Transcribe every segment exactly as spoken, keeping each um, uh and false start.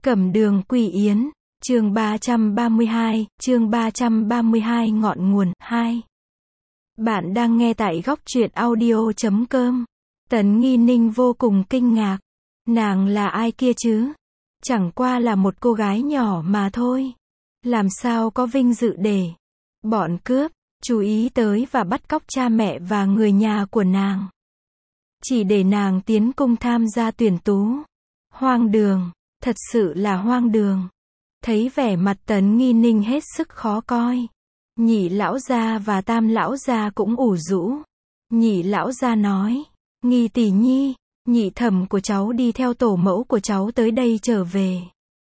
Cẩm đường Quỳ Yến, chương ba trăm ba mươi hai, chương ba trăm ba mươi hai ngọn nguồn, hai. Bạn đang nghe tại góc truyện audio chấm com. Tấn Nghi Ninh vô cùng kinh ngạc. Nàng là ai kia chứ? Chẳng qua là một cô gái nhỏ mà thôi. Làm sao có vinh dự để bọn cướp chú ý tới và bắt cóc cha mẹ và người nhà của nàng. Chỉ để nàng tiến cung tham gia tuyển tú. Hoang đường, thật sự là hoang đường. Thấy vẻ mặt Tấn Nghi Ninh hết sức khó coi. Nhị lão gia và tam lão gia cũng ủ rũ. Nhị lão gia nói, Nghi tỷ nhi, nhị thẩm của cháu đi theo tổ mẫu của cháu tới đây trở về.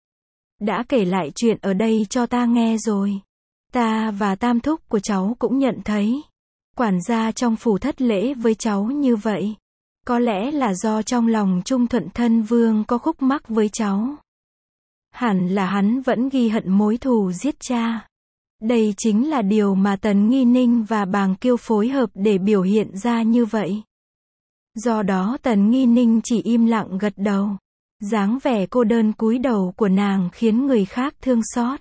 Đã kể lại chuyện ở đây cho ta nghe rồi. Ta và tam thúc của cháu cũng nhận thấy. Quản gia trong phủ thất lễ với cháu như vậy. Có lẽ là do trong lòng Trung Thuận Thân Vương có khúc mắc với cháu. Hẳn là hắn vẫn ghi hận mối thù giết cha. Đây chính là điều mà Tấn Nghi Ninh và Bàng Kiêu phối hợp để biểu hiện ra như vậy. Do đó Tấn Nghi Ninh chỉ im lặng gật đầu. Dáng vẻ cô đơn cúi đầu của nàng khiến người khác thương xót.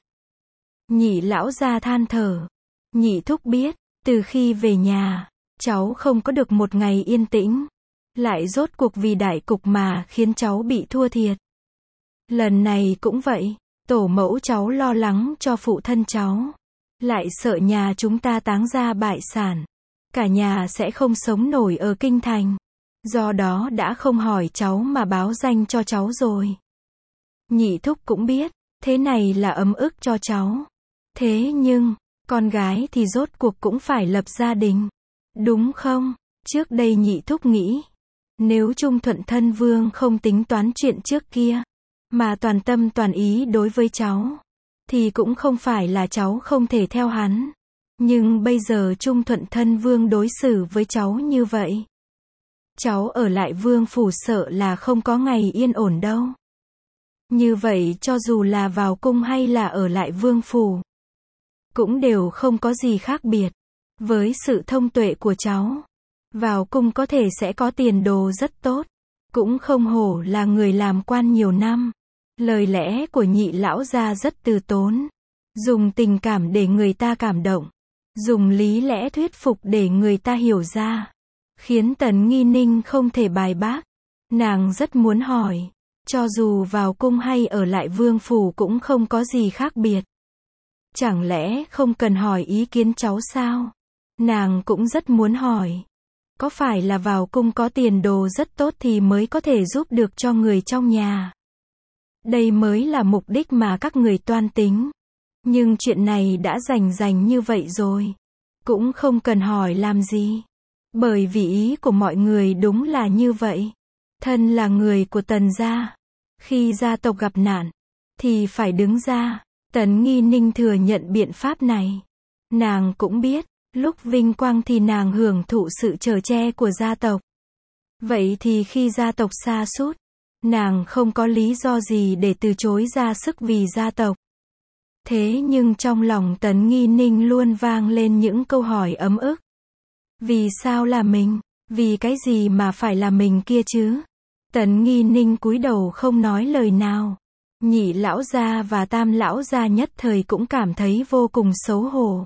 Nhị lão gia than thở. Nhị thúc biết, từ khi về nhà, cháu không có được một ngày yên tĩnh. Lại rốt cuộc vì đại cục mà khiến cháu bị thua thiệt. Lần này cũng vậy, tổ mẫu cháu lo lắng cho phụ thân cháu. Lại sợ nhà chúng ta táng ra bại sản. Cả nhà sẽ không sống nổi ở kinh thành. Do đó đã không hỏi cháu mà báo danh cho cháu rồi. Nhị thúc cũng biết, thế này là ấm ức cho cháu. Thế nhưng, con gái thì rốt cuộc cũng phải lập gia đình. Đúng không? Trước đây nhị thúc nghĩ, nếu Trung Thuận Thân Vương không tính toán chuyện trước kia, mà toàn tâm toàn ý đối với cháu, thì cũng không phải là cháu không thể theo hắn. Nhưng bây giờ Trung Thuận Thân Vương đối xử với cháu như vậy. Cháu ở lại vương phủ sợ là không có ngày yên ổn đâu. Như vậy cho dù là vào cung hay là ở lại vương phủ, cũng đều không có gì khác biệt. Với sự thông tuệ của cháu, vào cung có thể sẽ có tiền đồ rất tốt. Cũng không hổ là người làm quan nhiều năm. Lời lẽ của nhị lão gia rất từ tốn. Dùng tình cảm để người ta cảm động. Dùng lý lẽ thuyết phục để người ta hiểu ra. Khiến Tấn Nghi Ninh không thể bài bác. Nàng rất muốn hỏi. Cho dù vào cung hay ở lại vương phủ cũng không có gì khác biệt. Chẳng lẽ không cần hỏi ý kiến cháu sao? Nàng cũng rất muốn hỏi. Có phải là vào cung có tiền đồ rất tốt thì mới có thể giúp được cho người trong nhà? Đây mới là mục đích mà các người toan tính. Nhưng chuyện này đã rành rành như vậy rồi. Cũng không cần hỏi làm gì. Bởi vì ý của mọi người đúng là như vậy. Thân là người của Tần gia. Khi gia tộc gặp nạn, thì phải đứng ra. Tấn Nghi Ninh thừa nhận biện pháp này. Nàng cũng biết, lúc vinh quang thì nàng hưởng thụ sự chở che của gia tộc. Vậy thì khi gia tộc sa sút, nàng không có lý do gì để từ chối ra sức vì gia tộc. Thế nhưng trong lòng Tấn Nghi Ninh luôn vang lên những câu hỏi ấm ức. Vì sao là mình? Vì cái gì mà phải là mình kia chứ? Tấn Nghi Ninh cúi đầu không nói lời nào. Nhị lão gia và tam lão gia nhất thời cũng cảm thấy vô cùng xấu hổ.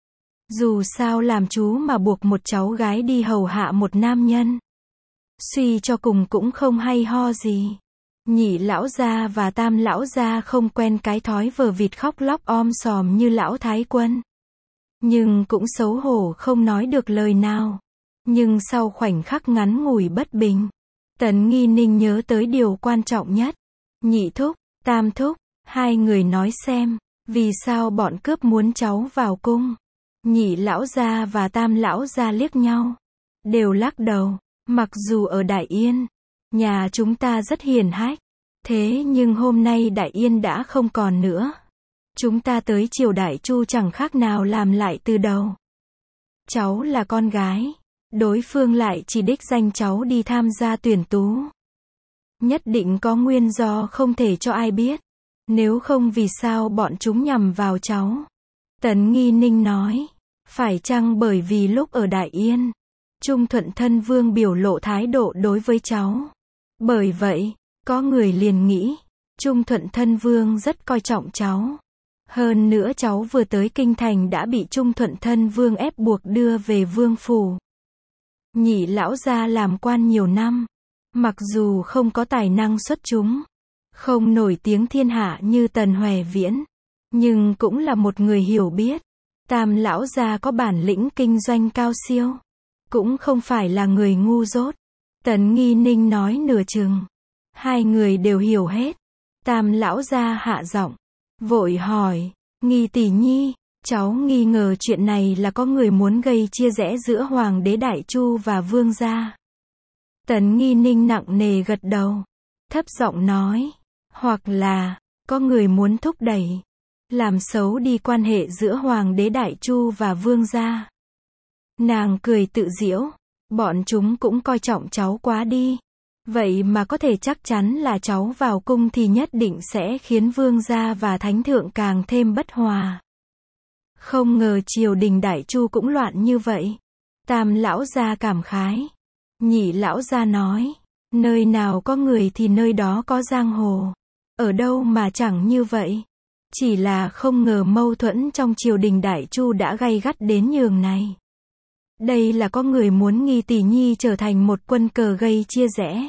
Dù sao làm chú mà buộc một cháu gái đi hầu hạ một nam nhân. Suy cho cùng cũng không hay ho gì. Nhị lão gia và tam lão gia không quen cái thói vờ vịt khóc lóc om sòm như lão thái quân. Nhưng cũng xấu hổ không nói được lời nào. Nhưng sau khoảnh khắc ngắn ngủi bất bình, Tấn Nghi Ninh nhớ tới điều quan trọng nhất. Nhị thúc, tam thúc, hai người nói xem, vì sao bọn cướp muốn cháu vào cung? Nhị lão gia và tam lão gia liếc nhau, đều lắc đầu. Mặc dù ở Đại Yên, nhà chúng ta rất hiền hách, thế nhưng hôm nay Đại Yên đã không còn nữa. Chúng ta tới triều đại Chu chẳng khác nào làm lại từ đầu. Cháu là con gái, đối phương lại chỉ đích danh cháu đi tham gia tuyển tú. Nhất định có nguyên do không thể cho ai biết. Nếu không vì sao bọn chúng nhằm vào cháu? Tấn Nghi Ninh nói, phải chăng bởi vì lúc ở Đại Yên, Trung Thuận Thân Vương biểu lộ thái độ đối với cháu? Bởi vậy, có người liền nghĩ, Trung Thuận Thân Vương rất coi trọng cháu. Hơn nữa cháu vừa tới kinh thành đã bị Trung Thuận Thân Vương ép buộc đưa về vương phủ. Nhị lão gia làm quan nhiều năm, mặc dù không có tài năng xuất chúng, không nổi tiếng thiên hạ như Tần Hoè Viễn, nhưng cũng là một người hiểu biết. Tam lão gia có bản lĩnh kinh doanh cao siêu, cũng không phải là người ngu dốt. Tần Nghi Ninh nói nửa chừng, hai người đều hiểu hết. Tam lão gia hạ giọng, vội hỏi, Nghi tỷ nhi, cháu nghi ngờ chuyện này là có người muốn gây chia rẽ giữa Hoàng đế Đại Chu và Vương gia. Tần Nghi Ninh nặng nề gật đầu, thấp giọng nói, hoặc là, có người muốn thúc đẩy, làm xấu đi quan hệ giữa Hoàng đế Đại Chu và Vương gia. Nàng cười tự giễu, bọn chúng cũng coi trọng cháu quá đi. Vậy mà có thể chắc chắn là cháu vào cung thì nhất định sẽ khiến Vương gia và Thánh thượng càng thêm bất hòa. Không ngờ triều đình Đại Chu cũng loạn như vậy. Tam lão gia cảm khái. Nhị lão gia nói, nơi nào có người thì nơi đó có giang hồ. Ở đâu mà chẳng như vậy. Chỉ là không ngờ mâu thuẫn trong triều đình Đại Chu đã gay gắt đến nhường này. Đây là có người muốn Nghi tỷ nhi trở thành một quân cờ gây chia rẽ.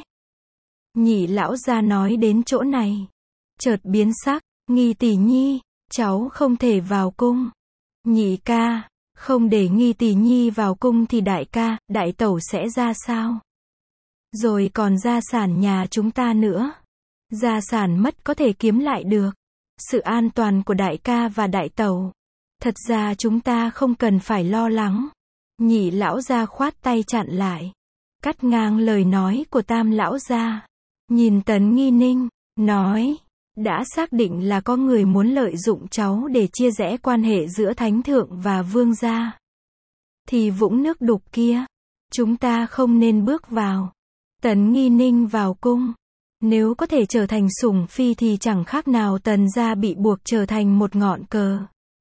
Nhị lão gia nói đến chỗ này, chợt biến sắc, Nghi tỷ nhi, cháu không thể vào cung. Nhị ca, không để Nghi tỷ nhi vào cung thì đại ca, đại tẩu sẽ ra sao? Rồi còn gia sản nhà chúng ta nữa. Gia sản mất có thể kiếm lại được. Sự an toàn của đại ca và đại tẩu, thật ra chúng ta không cần phải lo lắng. Nhị lão gia khoát tay chặn lại, cắt ngang lời nói của tam lão gia. Nhìn Tần Nghi Ninh, nói, đã xác định là có người muốn lợi dụng cháu để chia rẽ quan hệ giữa Thánh thượng và Vương gia. Thì vũng nước đục kia, chúng ta không nên bước vào. Tần Nghi Ninh vào cung, nếu có thể trở thành sủng phi thì chẳng khác nào Tần gia bị buộc trở thành một ngọn cờ.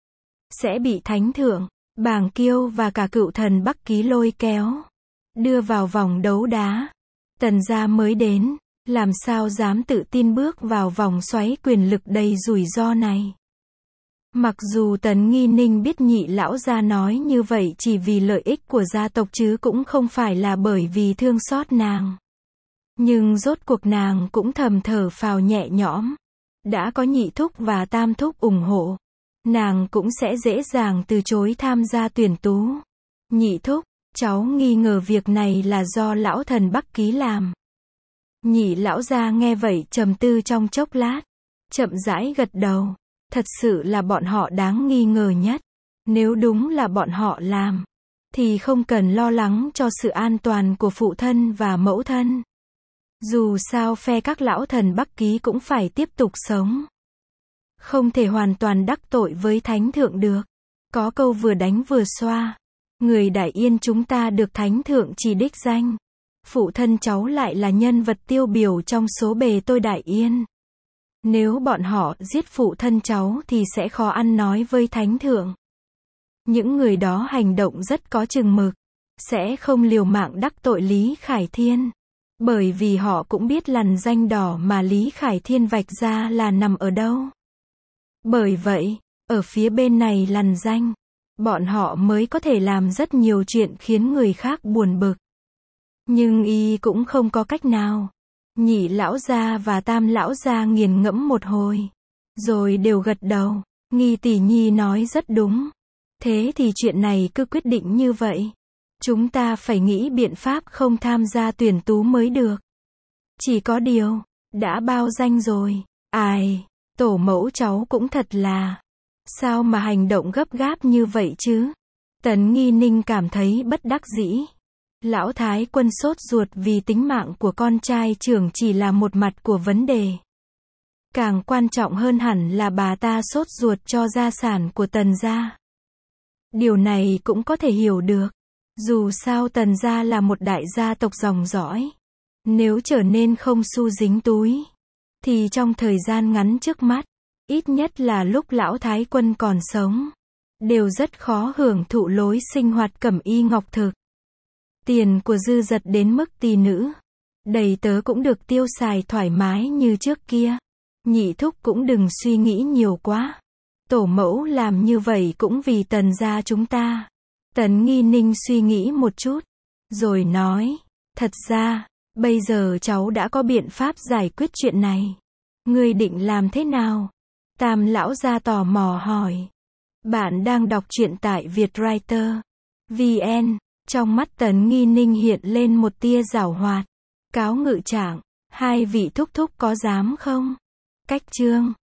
Sẽ bị Thánh thượng, Bàng Kiêu và cả cựu thần Bắc Ký lôi kéo, đưa vào vòng đấu đá. Tần gia mới đến, làm sao dám tự tin bước vào vòng xoáy quyền lực đầy rủi ro này. Mặc dù Tần Nghi Ninh biết nhị lão gia nói như vậy chỉ vì lợi ích của gia tộc chứ cũng không phải là bởi vì thương xót nàng. Nhưng rốt cuộc nàng cũng thầm thở phào nhẹ nhõm. Đã có nhị thúc và tam thúc ủng hộ, nàng cũng sẽ dễ dàng từ chối tham gia tuyển tú. Nhị thúc, cháu nghi ngờ việc này là do lão thần Bắc Ký làm. Nhị lão gia nghe vậy trầm tư trong chốc lát, chậm rãi gật đầu. Thật sự là bọn họ đáng nghi ngờ nhất. Nếu đúng là bọn họ làm, thì không cần lo lắng cho sự an toàn của phụ thân và mẫu thân. Dù sao phe các lão thần Bắc Ký cũng phải tiếp tục sống. Không thể hoàn toàn đắc tội với Thánh thượng được. Có câu vừa đánh vừa xoa. Người Đại Yên chúng ta được Thánh thượng chỉ đích danh. Phụ thân cháu lại là nhân vật tiêu biểu trong số bề tôi Đại Yên. Nếu bọn họ giết phụ thân cháu thì sẽ khó ăn nói với Thánh thượng. Những người đó hành động rất có chừng mực. Sẽ không liều mạng đắc tội Lý Khải Thiên. Bởi vì họ cũng biết lằn danh đỏ mà Lý Khải Thiên vạch ra là nằm ở đâu. Bởi vậy, ở phía bên này lằn danh, bọn họ mới có thể làm rất nhiều chuyện khiến người khác buồn bực. Nhưng y cũng không có cách nào. Nhị lão gia và tam lão gia nghiền ngẫm một hồi, rồi đều gật đầu. Nghi tỷ nhi nói rất đúng. Thế thì chuyện này cứ quyết định như vậy. Chúng ta phải nghĩ biện pháp không tham gia tuyển tú mới được. Chỉ có điều, đã bao danh rồi. Ai, tổ mẫu cháu cũng thật là. Sao mà hành động gấp gáp như vậy chứ? Tần Nghi Ninh cảm thấy bất đắc dĩ. Lão Thái Quân sốt ruột vì tính mạng của con trai trưởng chỉ là một mặt của vấn đề. Càng quan trọng hơn hẳn là bà ta sốt ruột cho gia sản của Tần gia. Điều này cũng có thể hiểu được. Dù sao Tần gia là một đại gia tộc dòng dõi. Nếu trở nên không xu dính túi, thì trong thời gian ngắn trước mắt, ít nhất là lúc Lão Thái Quân còn sống, đều rất khó hưởng thụ lối sinh hoạt cẩm y ngọc thực. Tiền của dư dật đến mức tỳ nữ, đầy tớ cũng được tiêu xài thoải mái như trước kia. Nhị thúc cũng đừng suy nghĩ nhiều quá. Tổ mẫu làm như vậy cũng vì Tần gia chúng ta. Tần Nghi Ninh suy nghĩ một chút, rồi nói, thật ra, bây giờ cháu đã có biện pháp giải quyết chuyện này. Ngươi định làm thế nào? Tam lão gia tò mò hỏi. Bạn đang đọc truyện tại Vietwriter chấm vn. Trong mắt Tần Nghi Ninh hiện lên một tia giảo hoạt. Cáo ngự trạng, hai vị thúc thúc có dám không? Cách chương